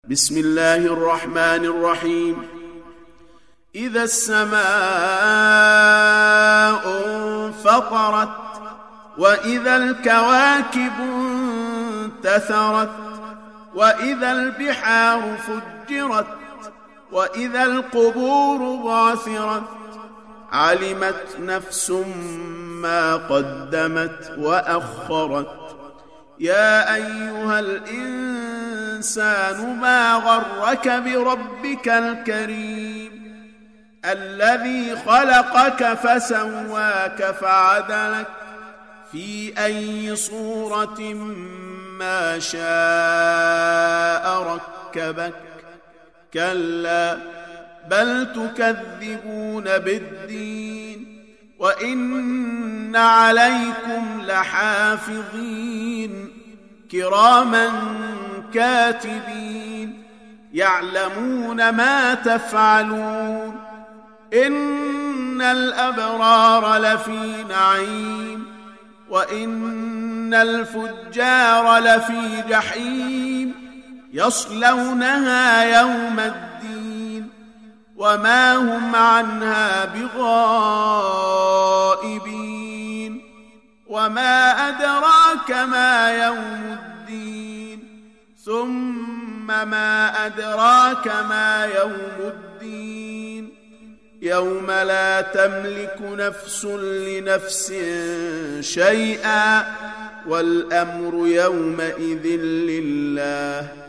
بسم الله الرحمن الرحيم. إذا السماء انفطرت وإذا الكواكب انتثرت وإذا البحار فجرت وإذا القبور بعثرت علمت نفس ما قدمت وأخرت. يا أيها الإنسان ما غرك بربك الكريم الذي خلقك فسواك فعدلك في أي صورة ما شاء ركبك. كلا بل تكذبون بالدين وإن عليكم لحافظين كراما كاتبين يعلمون ما تفعلون. إن الأبرار لفي نعيم وإن الفجار لفي جحيم يصلونها يوم الدين وما هم عنها بغائبين. وما أدراك ما يوم الدين ثم ما أدراك ما يوم الدين يوم لا تملك نفس لنفس شيئا والأمر يومئذ لله.